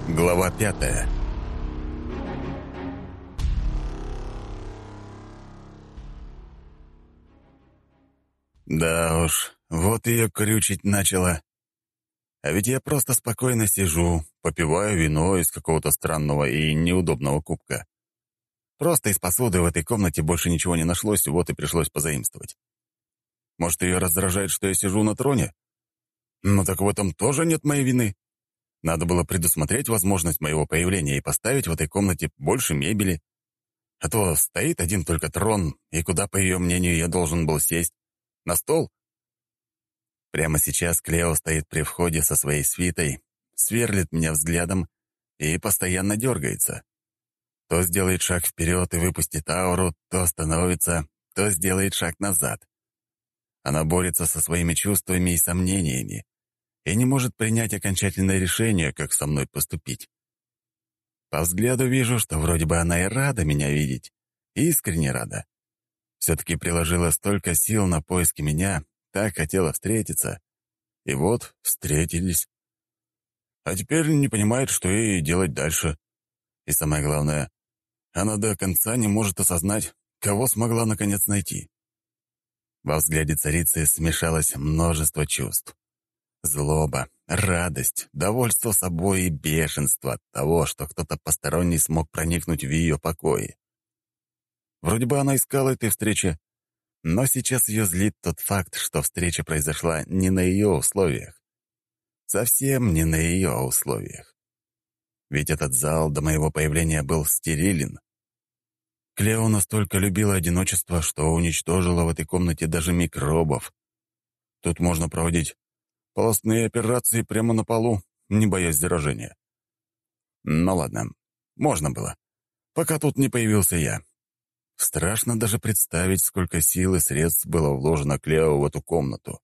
Глава 5. Да уж, вот ее крючить начала. А ведь я просто спокойно сижу, попиваю вино из какого-то странного и неудобного кубка. Просто из посуды в этой комнате больше ничего не нашлось, вот и пришлось позаимствовать. Может, ее раздражает, что я сижу на троне? Ну так в этом тоже нет моей вины. Надо было предусмотреть возможность моего появления и поставить в этой комнате больше мебели. А то стоит один только трон, и куда, по ее мнению, я должен был сесть? На стол? Прямо сейчас Клео стоит при входе со своей свитой, сверлит меня взглядом и постоянно дергается. То сделает шаг вперед и выпустит ауру, то остановится, то сделает шаг назад. Она борется со своими чувствами и сомнениями и не может принять окончательное решение, как со мной поступить. По взгляду вижу, что вроде бы она и рада меня видеть, искренне рада. Все-таки приложила столько сил на поиски меня, так хотела встретиться. И вот встретились. А теперь не понимает, что ей делать дальше. И самое главное, она до конца не может осознать, кого смогла наконец найти. Во взгляде царицы смешалось множество чувств. Злоба, радость, довольство собой и бешенство от того, что кто-то посторонний смог проникнуть в ее покои. Вроде бы она искала этой встречи, но сейчас ее злит тот факт, что встреча произошла не на ее условиях. Совсем не на ее условиях. Ведь этот зал до моего появления был стерилен. Клео настолько любила одиночество, что уничтожила в этой комнате даже микробов. Тут можно проводить полостные операции прямо на полу, не боясь заражения. Ну ладно, можно было, пока тут не появился я. Страшно даже представить, сколько сил и средств было вложено Клео в эту комнату.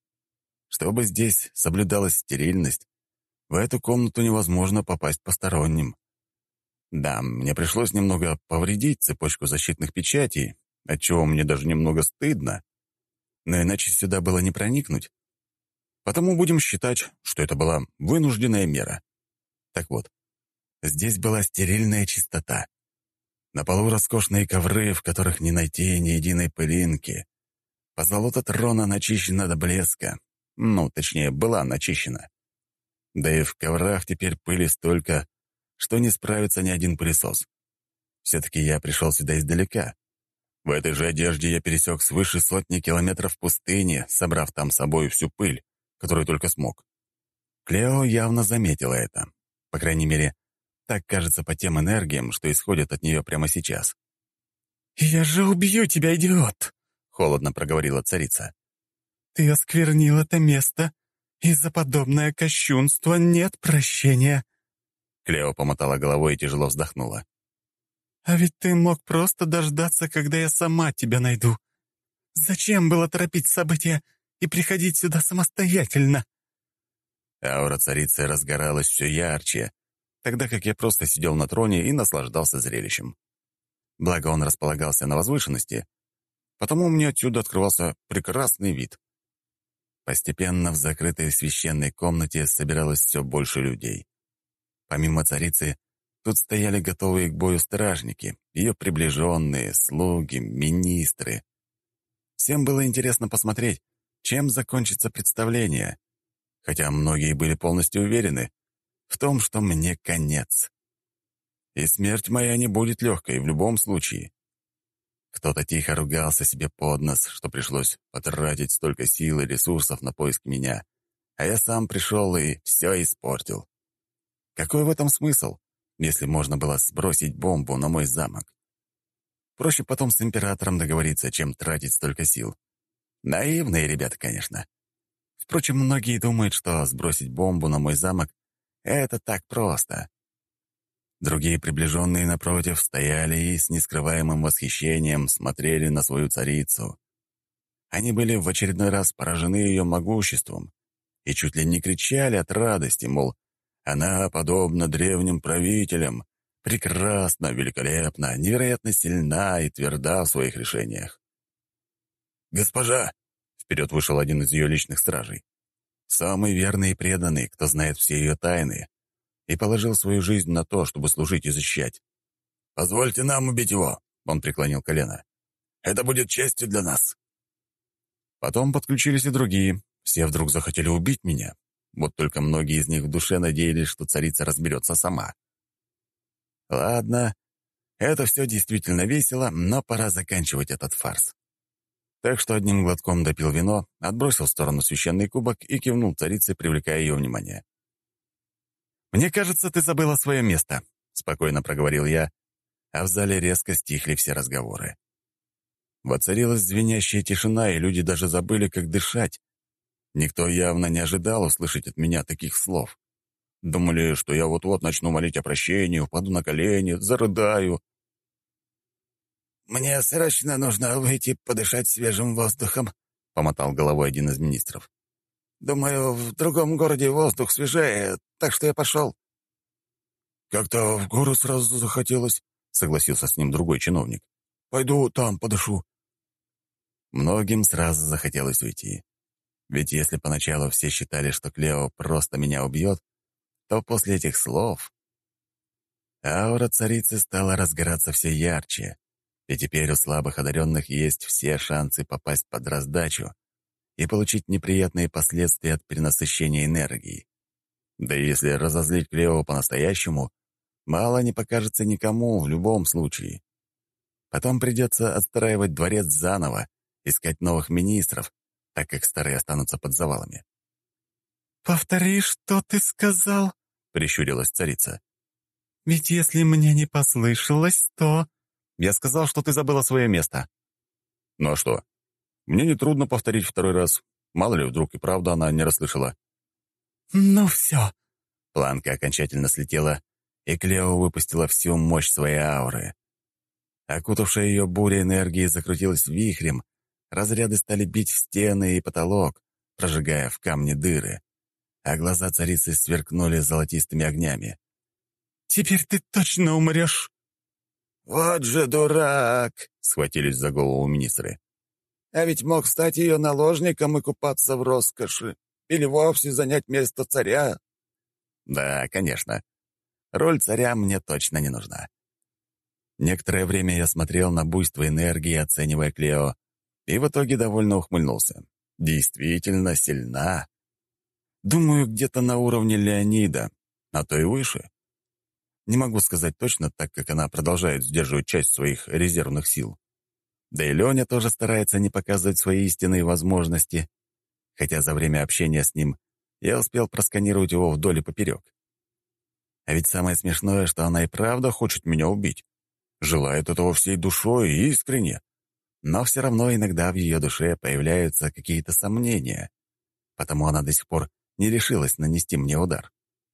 Чтобы здесь соблюдалась стерильность, в эту комнату невозможно попасть посторонним. Да, мне пришлось немного повредить цепочку защитных печатей, отчего мне даже немного стыдно, но иначе сюда было не проникнуть. Потому будем считать, что это была вынужденная мера. Так вот, здесь была стерильная чистота. На полу роскошные ковры, в которых не найти ни единой пылинки. Позолота трона начищена до блеска. Ну, точнее, была начищена. Да и в коврах теперь пыли столько, что не справится ни один пылесос. Все-таки я пришел сюда издалека. В этой же одежде я пересек свыше 100 километров пустыни, собрав там с собой всю пыль, которую только смог. Клео явно заметила это. По крайней мере, так кажется по тем энергиям, что исходят от нее прямо сейчас. «Я же убью тебя, идиот!» — холодно проговорила царица. «Ты осквернил это место, и за подобное кощунство нет прощения». Клео помотала головой и тяжело вздохнула. «А ведь ты мог просто дождаться, когда я сама тебя найду. Зачем было торопить события и приходить сюда самостоятельно?» Аура царицы разгоралась все ярче, тогда как я просто сидел на троне и наслаждался зрелищем. Благо он располагался на возвышенности, потому мне отсюда открывался прекрасный вид. Постепенно в закрытой священной комнате собиралось все больше людей. Помимо царицы, тут стояли готовые к бою стражники, ее приближенные, слуги, министры. Всем было интересно посмотреть, чем закончится представление, хотя многие были полностью уверены в том, что мне конец. И смерть моя не будет легкой в любом случае. Кто-то тихо ругался себе под нос, что пришлось потратить столько сил и ресурсов на поиск меня, а я сам пришел и все испортил. Какой в этом смысл, если можно было сбросить бомбу на мой замок? Проще потом с императором договориться, чем тратить столько сил. Наивные ребята, конечно. Впрочем, многие думают, что сбросить бомбу на мой замок — это так просто. Другие приближенные, напротив, стояли и с нескрываемым восхищением смотрели на свою царицу. Они были в очередной раз поражены ее могуществом и чуть ли не кричали от радости, мол, она подобна древним правителям, прекрасна, великолепна, невероятно сильна и тверда в своих решениях. «Госпожа!» — вперед вышел один из ее личных стражей. Самый верный и преданный, кто знает все ее тайны. и положил свою жизнь на то, чтобы служить и защищать. «Позвольте нам убить его», — он преклонил колено. «Это будет честью для нас». Потом подключились и другие. Все вдруг захотели убить меня. Вот только многие из них в душе надеялись, что царица разберется сама. Ладно, это все действительно весело, но пора заканчивать этот фарс. Так что одним глотком допил вино, отбросил в сторону священный кубок и кивнул царице, привлекая ее внимание. «Мне кажется, ты забыла свое место», — спокойно проговорил я, а в зале резко стихли все разговоры. Воцарилась звенящая тишина, и люди даже забыли, как дышать. Никто явно не ожидал услышать от меня таких слов. Думали, что я вот-вот начну молить о прощении, упаду на колени, зарыдаю. «Мне срочно нужно выйти подышать свежим воздухом», — помотал головой один из министров. «Думаю, в другом городе воздух свежее, так что я пошел». «Как-то в горы сразу захотелось», — согласился с ним другой чиновник. «Пойду там подышу». Многим сразу захотелось уйти. Ведь если поначалу все считали, что Клео просто меня убьет, то после этих слов аура царицы стала разгораться все ярче, и теперь у слабых одаренных есть все шансы попасть под раздачу и получить неприятные последствия от перенасыщения энергии. Да и если разозлить Клео по-настоящему, мало не покажется никому в любом случае. Потом придется отстраивать дворец заново, искать новых министров, так как старые останутся под завалами. «Повтори, что ты сказал?» — прищурилась царица. «Ведь если мне не послышалось, то...» «Я сказал, что ты забыла свое место». «Ну а что? Мне нетрудно повторить второй раз. Мало ли, вдруг и правда она не расслышала». «Ну все». Планка окончательно слетела, и Клео выпустила всю мощь своей ауры. Окутавшая ее буря энергии закрутилась вихрем, разряды стали бить в стены и потолок, прожигая в камне дыры, а глаза царицы сверкнули золотистыми огнями. «Теперь ты точно умрешь!» «Вот же дурак!» — схватились за голову министры. «А ведь мог стать ее наложником и купаться в роскоши, или вовсе занять место царя». Да, конечно. Роль царя мне точно не нужна. Некоторое время я смотрел на буйство энергии, оценивая Клео, и в итоге довольно ухмыльнулся. Действительно сильна. Думаю, где-то на уровне Леонида, а то и выше. Не могу сказать точно, так как она продолжает сдерживать часть своих резервных сил. Да и Леня тоже старается не показывать свои истинные возможности, хотя за время общения с ним я успел просканировать его вдоль и поперек. А ведь самое смешное, что она и правда хочет меня убить. Желает этого всей душой и искренне. Но все равно иногда в ее душе появляются какие-то сомнения, потому она до сих пор не решилась нанести мне удар.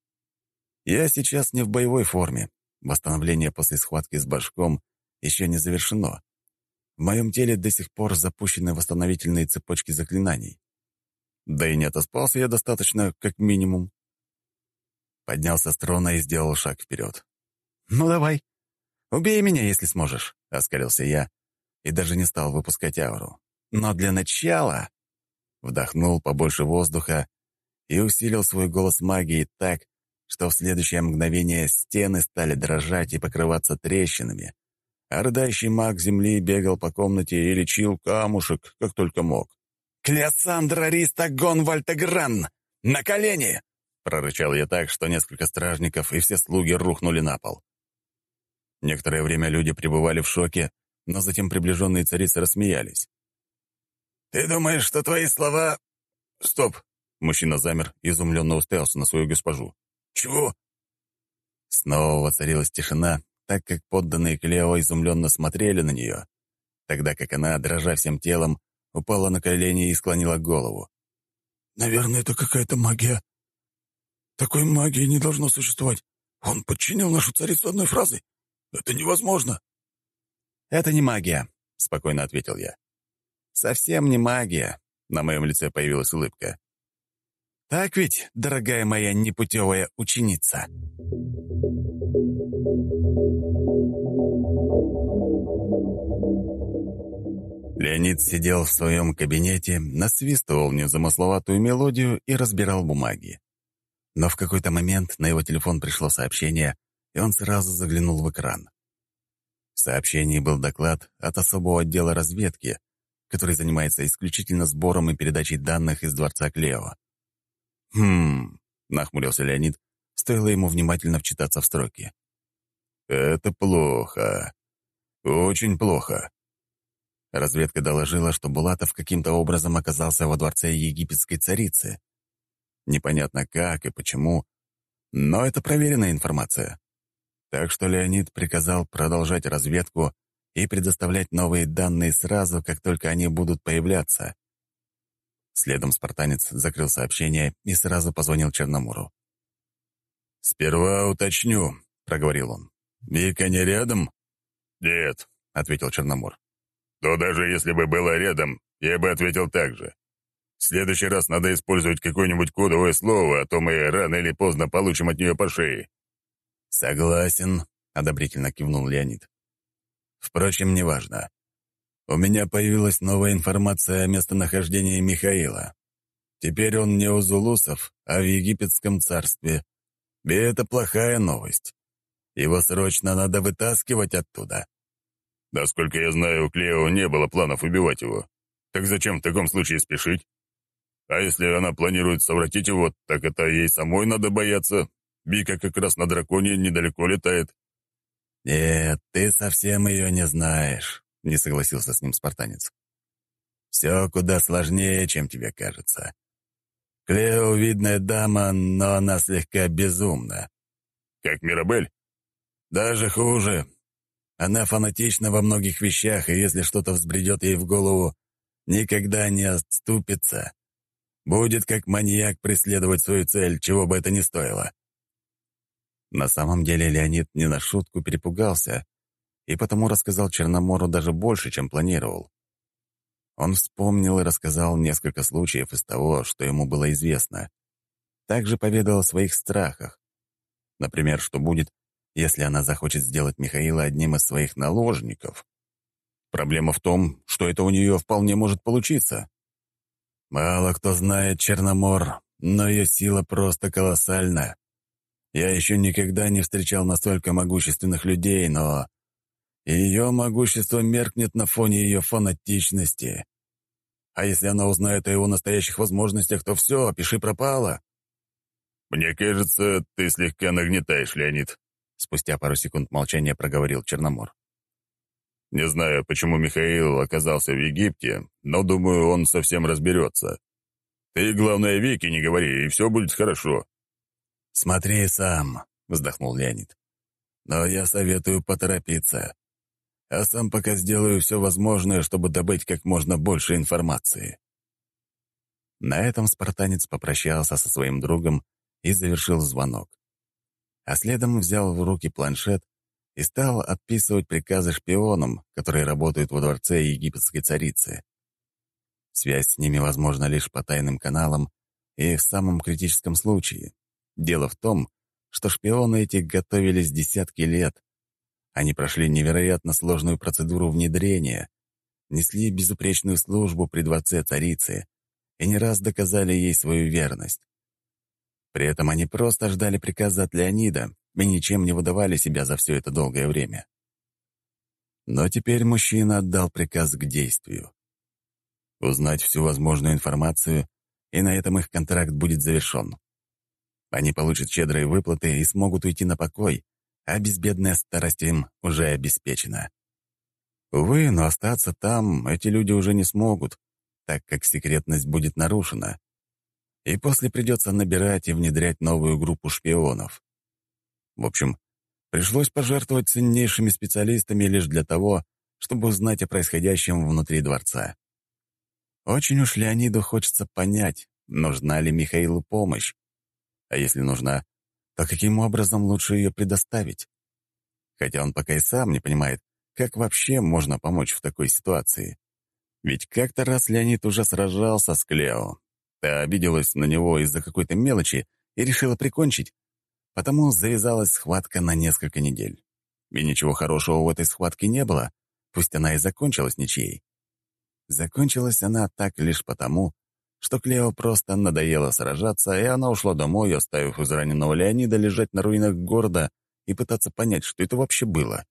Я сейчас не в боевой форме. Восстановление после схватки с башком еще не завершено. В моем теле до сих пор запущены восстановительные цепочки заклинаний. Да и не отоспался я достаточно, как минимум. Поднялся с трона и сделал шаг вперед. «Ну давай, убей меня, если сможешь», — оскалился я и даже не стал выпускать ауру. «Но для начала...» Вдохнул побольше воздуха и усилил свой голос магии так, что в следующее мгновение стены стали дрожать и покрываться трещинами, а рыдающий маг земли бегал по комнате и лечил камушек, как только мог. «Клеосандра Риста Гонвальтегран! На колени!» — прорычал я так, что несколько стражников и все слуги рухнули на пол. Некоторое время люди пребывали в шоке, но затем приближенные царицы рассмеялись. «Ты думаешь, что твои слова...» «Стоп!» — мужчина замер и изумленно уставился на свою госпожу. «Чего?» Снова воцарилась тишина, так как подданные Клео изумленно смотрели на нее, тогда как она, дрожа всем телом, упала на колени и склонила голову. «Наверное, это какая-то магия. Такой магии не должно существовать. Он подчинил нашу царицу одной фразой. Это невозможно». «Это не магия», — спокойно ответил я. «Совсем не магия», — на моем лице появилась улыбка. «Так ведь, дорогая моя непутевая ученица?» Леонид сидел в своем кабинете, насвистывал незамысловатую мелодию и разбирал бумаги. Но в какой-то момент на его телефон пришло сообщение, и он сразу заглянул в экран. В сообщении был доклад от особого отдела разведки, который занимается исключительно сбором и передачей данных из дворца Клео. Нахмурился Леонид, стоило ему внимательно вчитаться в строки. «Это плохо. Очень плохо». Разведка доложила, что Булатов каким-то образом оказался во дворце египетской царицы. Непонятно как и почему, но это проверенная информация. Так что Леонид приказал продолжать разведку и предоставлять новые данные сразу, как только они будут появляться. Следом спартанец закрыл сообщение и сразу позвонил Черномору. «Сперва уточню», — проговорил он. «Вика не рядом?» «Нет», — ответил Черномор. «но даже если бы была рядом, я бы ответил так же. В следующий раз надо использовать какое-нибудь кодовое слово, а то мы рано или поздно получим от нее по шее». «Согласен», — одобрительно кивнул Леонид. «Впрочем, неважно. У меня появилась новая информация о местонахождении Михаила. Теперь он не у зулусов, а в египетском царстве. И это плохая новость. Его срочно надо вытаскивать оттуда». Насколько я знаю, у Клео не было планов убивать его. Так зачем в таком случае спешить? А если она планирует совратить его, так это ей самой надо бояться. Вика как раз на драконе недалеко летает. «Нет, ты совсем ее не знаешь», — не согласился с ним спартанец. «Все куда сложнее, чем тебе кажется. Клео — видная дама, но она слегка безумна. Как Мирабель? Даже хуже. Она фанатична во многих вещах, и если что-то взбредет ей в голову, никогда не отступится. Будет как маньяк преследовать свою цель, чего бы это ни стоило». На самом деле Леонид не на шутку перепугался, и потому рассказал Черномору даже больше, чем планировал. Он вспомнил и рассказал несколько случаев из того, что ему было известно. Также поведал о своих страхах. Например, что будет, если она захочет сделать Михаила одним из своих наложников. Проблема в том, что это у нее вполне может получиться. Мало кто знает Черномор, но ее сила просто колоссальна. Я еще никогда не встречал настолько могущественных людей, но ее могущество меркнет на фоне ее фанатичности. А если она узнает о его настоящих возможностях, то все, пиши пропало. «Мне кажется, ты слегка нагнетаешь, Леонид», — спустя пару секунд молчания проговорил Черномор. «Не знаю, почему Михаил оказался в Египте, но, думаю, он совсем разберется. Ты, главное, Вике не говори, и все будет хорошо». «Смотри сам», — вздохнул Леонид. «Но я советую поторопиться. А сам пока сделаю все возможное, чтобы добыть как можно больше информации». На этом спартанец попрощался со своим другом и завершил звонок. А следом взял в руки планшет и стал отписывать приказы шпионам, которые работают во дворце египетской царицы. Связь с ними возможна лишь по тайным каналам и в самом критическом случае. Дело в том, что шпионы эти готовились десятки лет. Они прошли невероятно сложную процедуру внедрения, несли безупречную службу при дворце царицы и не раз доказали ей свою верность. При этом они просто ждали приказа от Леонида и ничем не выдавали себя за все это долгое время. Но теперь мужчина отдал приказ к действию. Узнать всю возможную информацию, и на этом их контракт будет завершен. Они получат щедрые выплаты и смогут уйти на покой, а безбедная старость им уже обеспечена. Увы, но остаться там эти люди уже не смогут, так как секретность будет нарушена. И после придется набирать и внедрять новую группу шпионов. В общем, пришлось пожертвовать ценнейшими специалистами лишь для того, чтобы узнать о происходящем внутри дворца. Очень уж Леониду хочется понять, нужна ли Михаилу помощь. А если нужна, то каким образом лучше ее предоставить? Хотя он пока и сам не понимает, как вообще можно помочь в такой ситуации. Ведь как-то раз Леонид уже сражался с Клео. Та обиделась на него из-за какой-то мелочи и решила прикончить. Потому завязалась схватка на несколько недель. И ничего хорошего в этой схватке не было, пусть она и закончилась ничьей. Закончилась она так лишь потому, что Клео просто надоело сражаться, и она ушла домой, оставив израненного Леонида лежать на руинах города и пытаться понять, что это вообще было.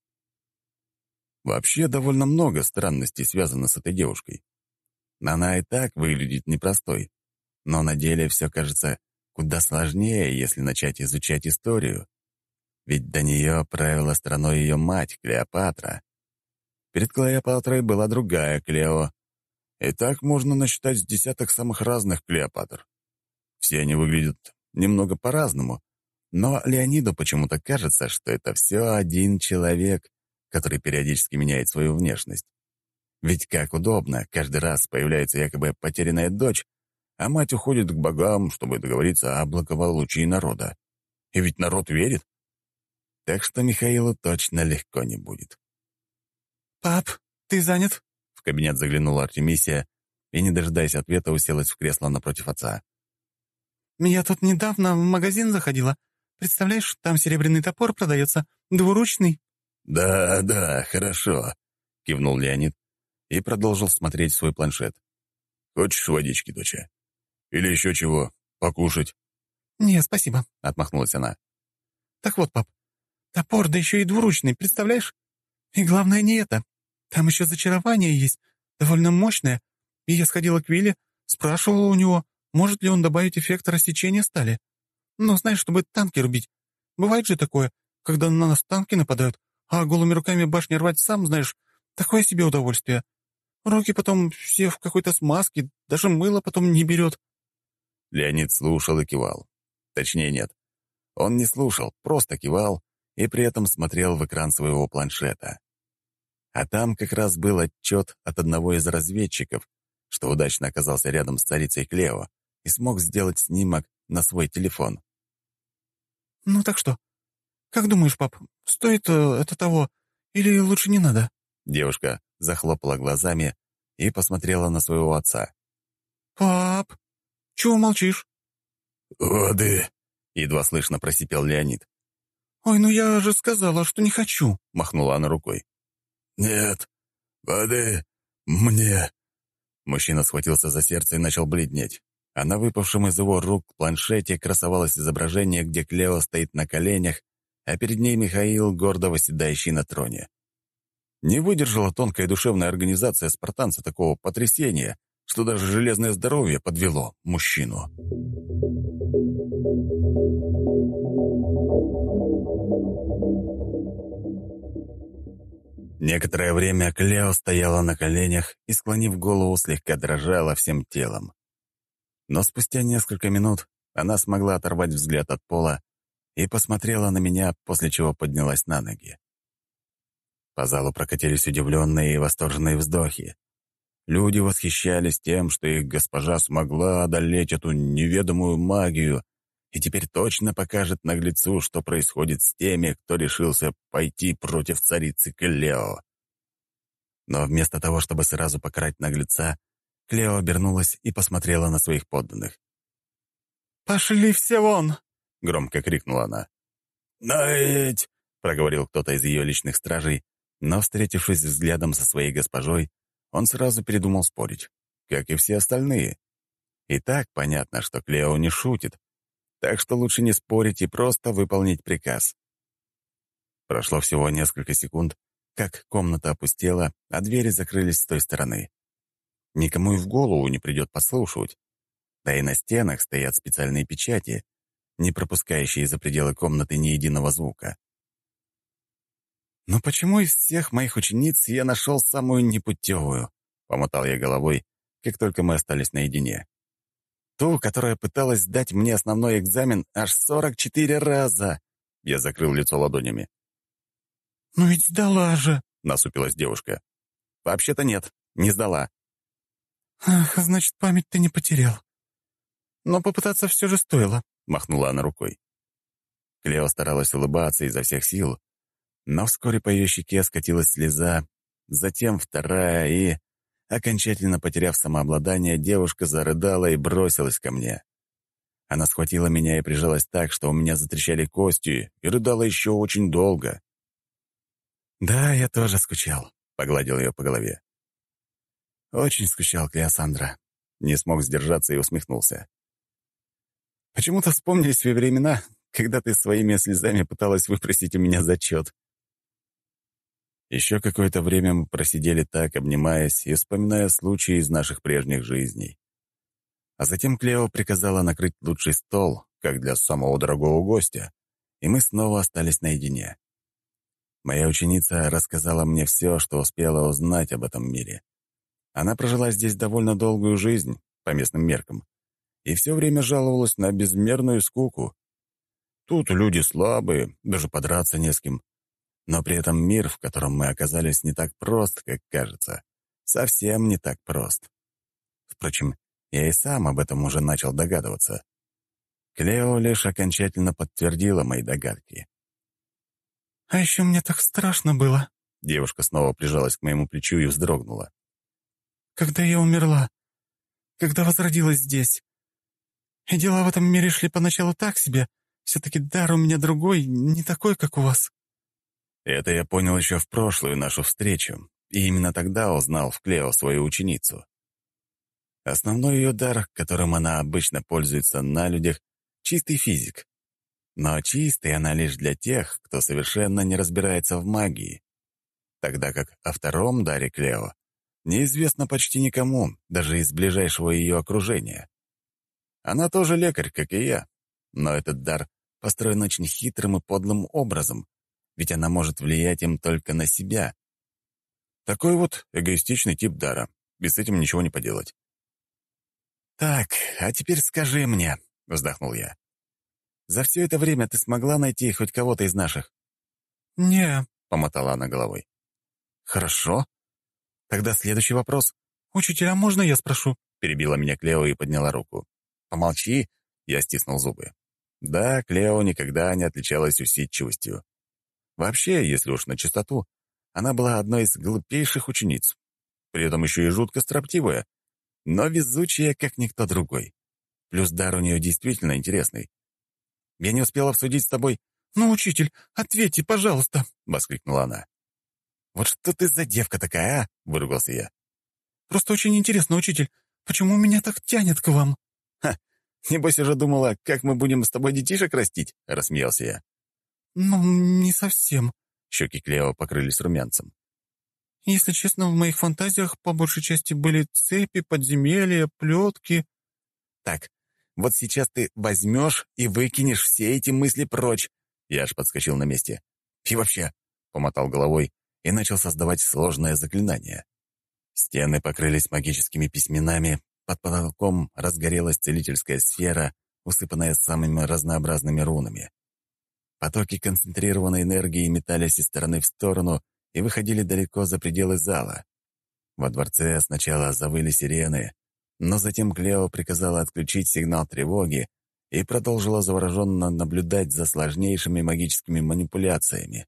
Вообще, довольно много странностей связано с этой девушкой. Она и так выглядит непростой, но на деле все кажется куда сложнее, если начать изучать историю. Ведь до нее правила страной ее мать, Клеопатра. Перед Клеопатрой была другая Клео. И так можно насчитать с десяток самых разных Клеопатр. Все они выглядят немного по-разному, но Леониду почему-то кажется, что это все один человек, который периодически меняет свою внешность. Ведь как удобно, каждый раз появляется якобы потерянная дочь, а мать уходит к богам, чтобы договориться о благополучии народа. И ведь народ верит. Так что Михаилу точно легко не будет. «Пап, ты занят?» В кабинет заглянула Артемисия и, не дожидаясь ответа, уселась в кресло напротив отца. «Я тут недавно в магазин заходила. Представляешь, там серебряный топор продается, двуручный». «Да, хорошо», — кивнул Леонид и продолжил смотреть в свой планшет. «Хочешь водички, доча? Или еще чего? Покушать?» «Не, спасибо», — отмахнулась она. «Так вот, пап, топор, да еще и двуручный, представляешь? И главное не это. Там еще зачарование есть, довольно мощное. И я сходила к Вилле, спрашивала у него, может ли он добавить эффект рассечения стали. Ну, знаешь, чтобы танки рубить. Бывает же такое, когда на нас танки нападают, а голыми руками башни рвать, сам знаешь, такое себе удовольствие. Руки потом все в какой-то смазке, даже мыло потом не берет». Леонид слушал и кивал. Точнее, нет. Он не слушал, просто кивал и при этом смотрел в экран своего планшета. А там как раз был отчет от одного из разведчиков, что удачно оказался рядом с царицей Клео и смог сделать снимок на свой телефон. «Ну так что? Как думаешь, пап, стоит это того или лучше не надо?» Девушка захлопала глазами и посмотрела на своего отца. «Пап, чего молчишь?» «Воды!» — едва слышно просипел Леонид. «Ой, ну я же сказала, что не хочу», — махнула она рукой. «Нет, воды мне!» Мужчина схватился за сердце и начал бледнеть. А на выпавшем из его рук планшете красовалось изображение, где Клео стоит на коленях, а перед ней Михаил, гордо восседающий на троне. Не выдержала тонкая душевная организация спартанца такого потрясения, что даже железное здоровье подвело мужчину. Некоторое время Клео стояла на коленях и, склонив голову, слегка дрожала всем телом. Но спустя несколько минут она смогла оторвать взгляд от пола и посмотрела на меня, после чего поднялась на ноги. По залу прокатились удивленные и восторженные вздохи. Люди восхищались тем, что их госпожа смогла одолеть эту неведомую магию и теперь точно покажет наглецу, что происходит с теми, кто решился пойти против царицы Клео. Но вместо того, чтобы сразу покарать наглеца, Клео обернулась и посмотрела на своих подданных. «Пошли все вон!» — громко крикнула она. «Наить!» — проговорил кто-то из ее личных стражей, но, встретившись взглядом со своей госпожой, он сразу передумал спорить, как и все остальные. И так понятно, что Клео не шутит, так что лучше не спорить и просто выполнить приказ. Прошло всего несколько секунд, как комната опустела, а двери закрылись с той стороны. Никому и в голову не придет подслушивать. Да и на стенах стоят специальные печати, не пропускающие за пределы комнаты ни единого звука. «Но почему из всех моих учениц я нашел самую непутевую?» — помотал я головой, как только мы остались наедине. «Ту, которая пыталась сдать мне основной экзамен аж 44 раза!» Я закрыл лицо ладонями. «Ну ведь сдала же!» — насупилась девушка. «Вообще-то нет, не сдала». «Ах, значит, память ты не потерял. Но попытаться все же стоило», — махнула она рукой. Клео старалась улыбаться изо всех сил, но вскоре по ее щеке скатилась слеза, затем вторая, и, окончательно потеряв самообладание, девушка зарыдала и бросилась ко мне. Она схватила меня и прижалась так, что у меня затрещали кости, и рыдала еще очень долго. «Да, я тоже скучал», — погладил ее по голове. «Очень скучал, Клеосандра. Не смог сдержаться и усмехнулся. Почему-то вспомнились те времена, когда ты своими слезами пыталась выпросить у меня зачет. Еще какое-то время мы просидели так, обнимаясь и вспоминая случаи из наших прежних жизней. А затем Клео приказала накрыть лучший стол, как для самого дорогого гостя, и мы снова остались наедине. Моя ученица рассказала мне все, что успела узнать об этом мире. Она прожила здесь довольно долгую жизнь, по местным меркам, и все время жаловалась на безмерную скуку. Тут люди слабые, даже подраться не с кем. Но при этом мир, в котором мы оказались, не так прост, как кажется. Совсем не так прост. Впрочем, я и сам об этом уже начал догадываться. Клео лишь окончательно подтвердила мои догадки. «А еще мне так страшно было», — Девушка снова прижалась к моему плечу и вздрогнула. «когда я умерла, когда возродилась здесь. И дела в этом мире шли поначалу так себе. Все-таки дар у меня другой, не такой, как у вас». Это я понял еще в прошлую нашу встречу, и именно тогда узнал в Клео свою ученицу. Основной ее дар, которым она обычно пользуется на людях, — чистый физик. Но чистой она лишь для тех, кто совершенно не разбирается в магии. Тогда как о втором даре Клео неизвестно почти никому, даже из ближайшего ее окружения. Она тоже лекарь, как и я, но этот дар построен очень хитрым и подлым образом, ведь она может влиять им только на себя. Такой вот эгоистичный тип дара, и с этим ничего не поделать. «Так, а теперь скажи мне», — вздохнул я, «за все это время ты смогла найти хоть кого-то из наших?» «Не», — помотала она головой. «Хорошо. Тогда следующий вопрос». «Учитель, а можно я спрошу?» — перебила меня Клео и подняла руку. «Помолчи», — я стиснул зубы. Да, Клео никогда не отличалась усидчивостью. Вообще, если уж на чистоту, она была одной из глупейших учениц. При этом еще и жутко строптивая, но везучая, как никто другой. Плюс дар у нее действительно интересный. «Я не успела обсудить с тобой...» «Ну, учитель, ответьте, пожалуйста!» — воскликнула она. «Вот что ты за девка такая, а?» — выругался я. «Просто очень интересно, учитель, почему меня так тянет к вам?» «Ха, небось уже думала, как мы будем с тобой детишек растить?» — рассмеялся я. «Ну, не совсем». Щеки Клео покрылись румянцем. «Если честно, в моих фантазиях по большей части были цепи, подземелья, плетки». «Так, вот сейчас ты возьмешь и выкинешь все эти мысли прочь». Я аж подскочил на месте. «И вообще», — помотал головой и начал создавать сложное заклинание. Стены покрылись магическими письменами, под потолком разгорелась целительская сфера, усыпанная самыми разнообразными рунами. Потоки концентрированной энергии метались из стороны в сторону и выходили далеко за пределы зала. Во дворце сначала завыли сирены, но затем Клео приказала отключить сигнал тревоги и продолжила завороженно наблюдать за сложнейшими магическими манипуляциями.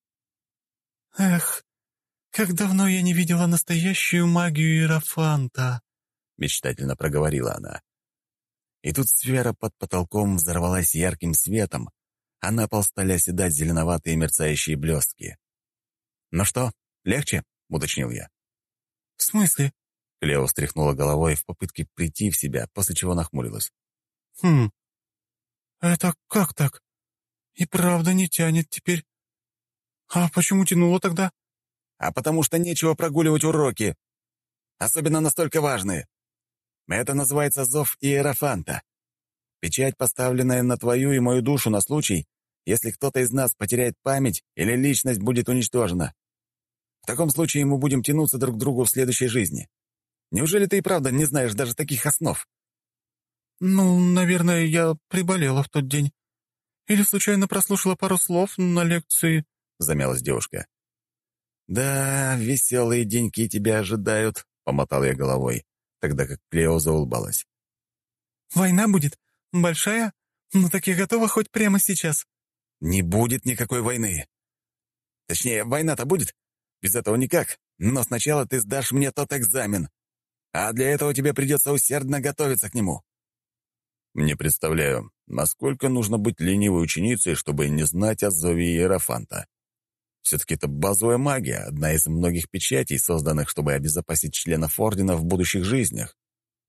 «Эх, как давно я не видела настоящую магию Иерофанта!» — мечтательно проговорила она. И тут сфера под потолком взорвалась ярким светом, а на пол стали оседать зеленоватые мерцающие блестки. «Ну что, легче?» — уточнил я. «В смысле?» — Клео встряхнула головой в попытке прийти в себя, после чего нахмурилась. «Хм, это как так? И правда не тянет теперь. А почему тянуло тогда?» «А потому что нечего прогуливать уроки, особенно настолько важные. Это называется зов Иерофанта. Печать, поставленная на твою и мою душу на случай, если кто-то из нас потеряет память или личность будет уничтожена. В таком случае мы будем тянуться друг к другу в следующей жизни. Неужели ты и правда не знаешь даже таких основ?» «Ну, наверное, я приболела в тот день. Или случайно прослушала пару слов на лекции», — замялась девушка. «Да, веселые деньки тебя ожидают», — помотал я головой, тогда как Клео заулыбалась. «Война будет? Большая? Ну так я готова хоть прямо сейчас». «Не будет никакой войны. Точнее, война-то будет. Без этого никак. Но сначала ты сдашь мне тот экзамен. А для этого тебе придется усердно готовиться к нему». Не представляю, насколько нужно быть ленивой ученицей, чтобы не знать о зове Иерофанта. Все-таки это базовая магия, одна из многих печатей, созданных, чтобы обезопасить членов Ордена в будущих жизнях.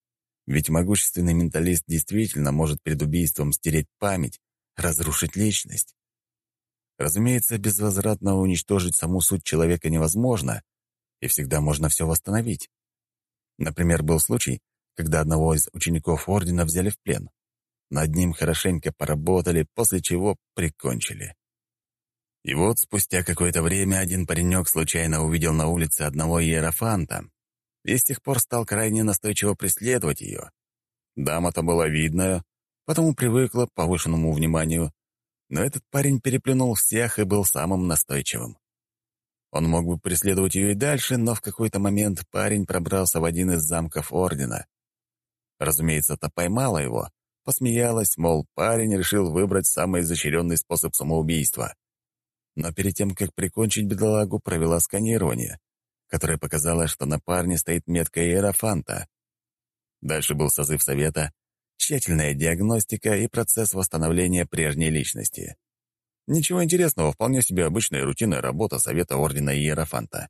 Ведь могущественный менталист действительно может перед убийством стереть память, разрушить личность. Разумеется, безвозвратно уничтожить саму суть человека невозможно, и всегда можно все восстановить. Например, был случай, когда одного из учеников Ордена взяли в плен. Над ним хорошенько поработали, после чего прикончили. И вот спустя какое-то время один паренек случайно увидел на улице одного иерофанта и с тех пор стал крайне настойчиво преследовать ее. Дама-то была видная, потому привыкла к повышенному вниманию, но этот парень переплюнул всех и был самым настойчивым. Он мог бы преследовать ее и дальше, но в какой-то момент парень пробрался в один из замков Ордена. Разумеется, та поймала его, посмеялась, мол, парень решил выбрать самый изощренный способ самоубийства. Но перед тем, как прикончить бедолагу, провела сканирование, которое показало, что на парне стоит метка иерофанта. Дальше был созыв совета, тщательная диагностика и процесс восстановления прежней личности. Ничего интересного, вполне себе обычная рутинная работа совета Ордена Иерофанта.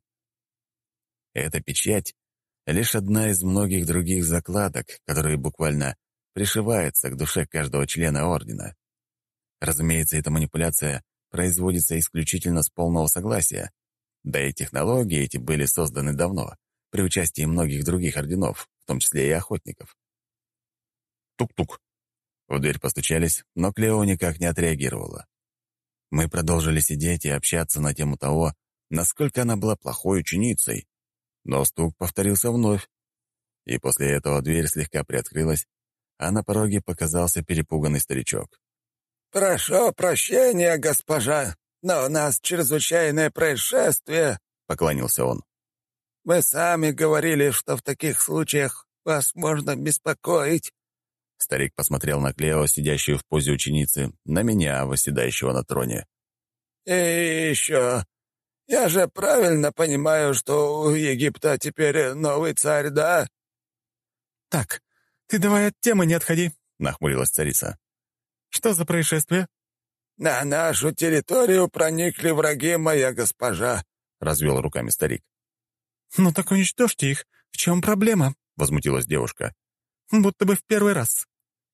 Эта печать — лишь одна из многих других закладок, которые буквально пришиваются к душе каждого члена Ордена. Разумеется, эта манипуляция производится исключительно с полного согласия, да и технологии эти были созданы давно, при участии многих других орденов, в том числе и охотников. Тук-тук. В дверь постучались, но Клео никак не отреагировала. Мы продолжили сидеть и общаться на тему того, насколько она была плохой ученицей, но стук повторился вновь. И после этого дверь слегка приоткрылась, а на пороге показался перепуганный старичок. «Прошу прощения, госпожа, но у нас чрезвычайное происшествие», — поклонился он. «Вы сами говорили, что в таких случаях вас можно беспокоить». Старик посмотрел на Клео, сидящую в позе ученицы, на меня, восседающего на троне. «И еще, я же правильно понимаю, что у Египта теперь новый царь, да?» «Так, ты давай от темы не отходи», — нахмурилась царица. «Что за происшествие?» «На нашу территорию проникли враги, моя госпожа», — развел руками старик. «Ну так уничтожьте их. В чем проблема?» — возмутилась девушка. «Будто бы в первый раз».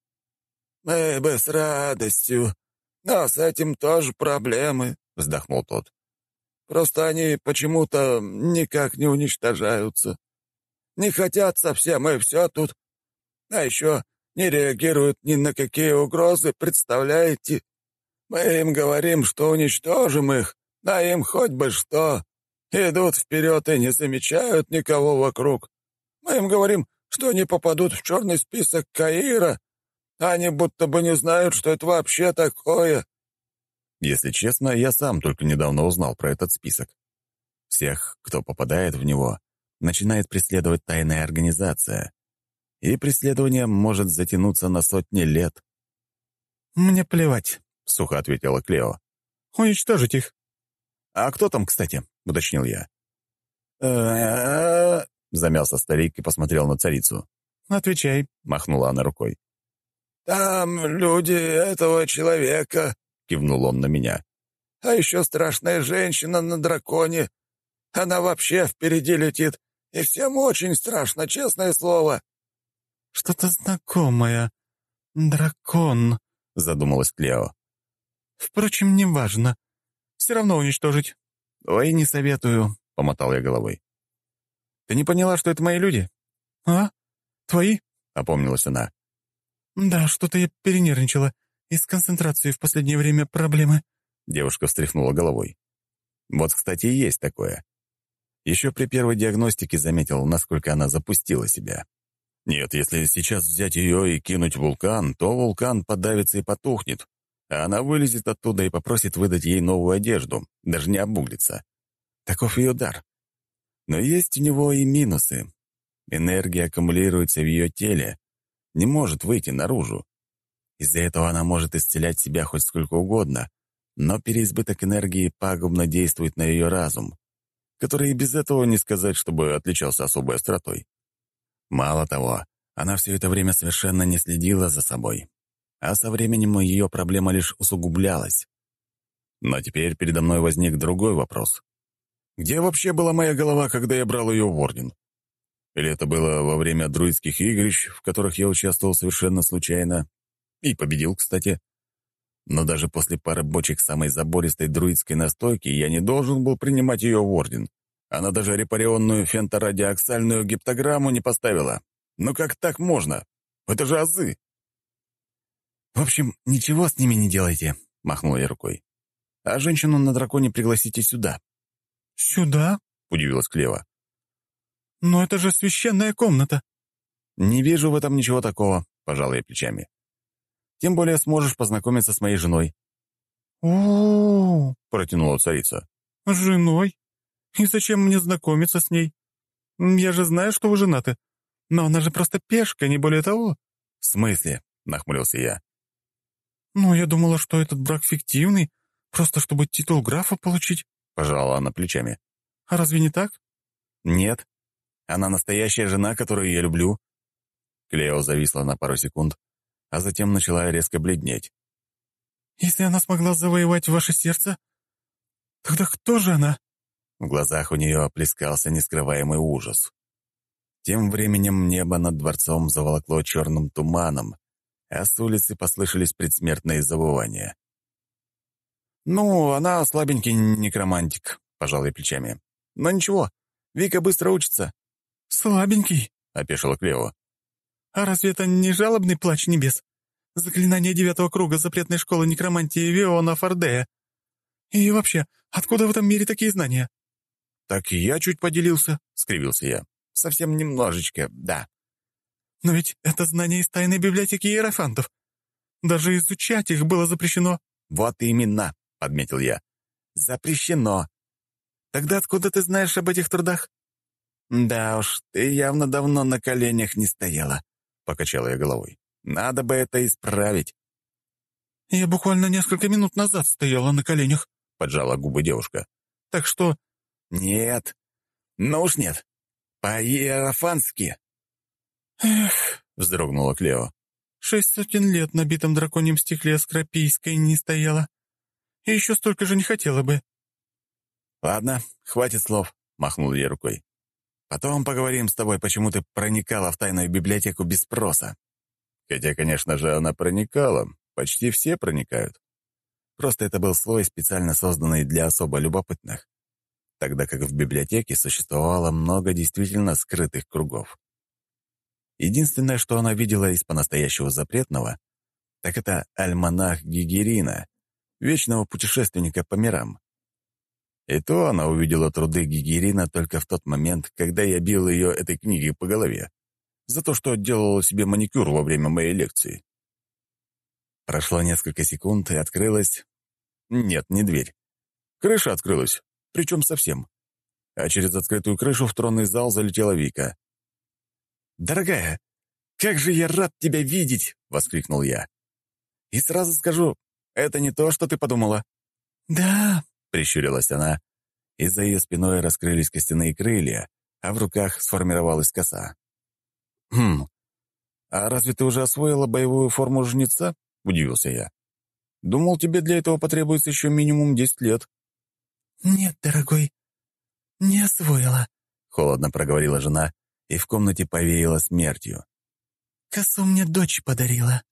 «Мы бы с радостью, но с этим тоже проблемы», — вздохнул тот. «Просто они почему-то никак не уничтожаются. Не хотят совсем, и все тут. А еще не реагируют ни на какие угрозы, представляете? Мы им говорим, что уничтожим их, а им хоть бы что. Идут вперед и не замечают никого вокруг. Мы им говорим, что они попадут в черный список Каира, а они будто бы не знают, что это вообще такое». Если честно, я сам только недавно узнал про этот список. Всех, кто попадает в него, начинает преследовать тайная организация. И преследование может затянуться на сотни лет. «Мне плевать», — сухо ответила Клео. «Уничтожить их». «А кто там, кстати?» — уточнил я. Замялся старик и посмотрел на царицу. «Отвечай», — махнула она рукой. «Там люди этого человека», — кивнул он на меня. «А еще страшная женщина на драконе. Она вообще впереди летит, и всем очень страшно, честное слово». «Что-то знакомое. Дракон», — задумалась Клео. «Впрочем, неважно. Все равно уничтожить». «Ой, не советую», — помотал я головой. «Ты не поняла, что это мои люди?» «А? Твои?» — опомнилась она. «Да, что-то я перенервничала. И с концентрацией в последнее время проблемы». Девушка встряхнула головой. Вот, кстати, и есть такое. Еще при первой диагностике заметил, насколько она запустила себя. Нет, если сейчас взять ее и кинуть в вулкан, то вулкан подавится и потухнет, а она вылезет оттуда и попросит выдать ей новую одежду, даже не обуглится. Таков ее дар. Но есть у него и минусы. Энергия аккумулируется в ее теле, не может выйти наружу. Из-за этого она может исцелять себя хоть сколько угодно, но переизбыток энергии пагубно действует на ее разум, который и без этого не сказать, чтобы отличался особой остротой. Мало того, она все это время совершенно не следила за собой, а со временем ее проблема лишь усугублялась. Но теперь передо мной возник другой вопрос. Где вообще была моя голова, когда я брал ее в Орден? Или это было во время друидских игрищ, в которых я участвовал совершенно случайно. И победил, кстати. Но даже после пары бочек самой забористой друидской настойки я не должен был принимать ее в орден. Она даже репарионную фенторадиоксальную гептограмму не поставила. Ну как так можно? Это же азы. «В общем, ничего с ними не делайте», — махнул я рукой. «А женщину на драконе пригласите сюда». «Сюда?» — удивилась Клева. «Но это же священная комната». «Не вижу в этом ничего такого», — пожал я плечами. «Тем более сможешь познакомиться с моей женой». «О-о-о», протянула царица. «С женой? И зачем мне знакомиться с ней? Я же знаю, что вы женаты. Но она же просто пешка, не более того». «В смысле?» — нахмурился я. «Ну, я думала, что этот брак фиктивный, просто чтобы титул графа получить», — пожала она плечами. «А разве не так?» «Нет. Она настоящая жена, которую я люблю». Клео зависла на пару секунд, а затем начала резко бледнеть. «Если она смогла завоевать ваше сердце, тогда кто же она?» В глазах у нее плескался нескрываемый ужас. Тем временем небо над дворцом заволокло черным туманом, а с улицы послышались предсмертные завывания. «Ну, она слабенький некромантик», — пожал я плечами. «Но ничего, Вика быстро учится». «Слабенький?» — опешила Клео. «А разве это не жалобный плач небес? Заклинание 9-го круга запретной школы некромантии Виона Фордея. И вообще, откуда в этом мире такие знания?» «Так я чуть поделился», — скривился я. «Совсем немножечко, да». «Но ведь это знание из тайной библиотеки иерофантов. Даже изучать их было запрещено». «Вот именно», — подметил я. «Запрещено. Тогда откуда ты знаешь об этих трудах?» «Да уж, ты явно давно на коленях не стояла», — покачала я головой. «Надо бы это исправить». «Я буквально несколько минут назад стояла на коленях», — поджала губы девушка. «Так что...» «Нет. Ну уж нет. По-иерофански». «Эх», — вздрогнула Клео. 600 лет на битом драконьем стекле Скропийской не стояла. И еще столько же не хотела бы». «Ладно, хватит слов», — махнул ей рукой. «Потом поговорим с тобой, почему ты проникала в тайную библиотеку без спроса». Хотя, конечно же, она проникала. Почти все проникают. Просто это был слой, специально созданный для особо любопытных. Тогда как в библиотеке существовало много действительно скрытых кругов. Единственное, что она видела из по-настоящему запретного, так это альманах Гигерина, вечного путешественника по мирам. И то она увидела труды Гигерина только в тот момент, когда я бил ее этой книгой по голове, за то, что делала себе маникюр во время моей лекции. Прошло несколько секунд, и открылась... Нет, не дверь. Крыша открылась, причем совсем. А через открытую крышу в тронный зал залетела Вика. «Дорогая, как же я рад тебя видеть!» — воскликнул я. «И сразу скажу, это не то, что ты подумала». «Да», — прищурилась она, и за ее спиной раскрылись костяные крылья, а в руках сформировалась коса. «Хм, а разве ты уже освоила боевую форму жнеца?» — удивился я. «Думал, тебе для этого потребуется еще минимум 10 лет». «Нет, дорогой, не освоила», — холодно проговорила жена, и в комнате повеяло смертью. «Косу мне дочь подарила».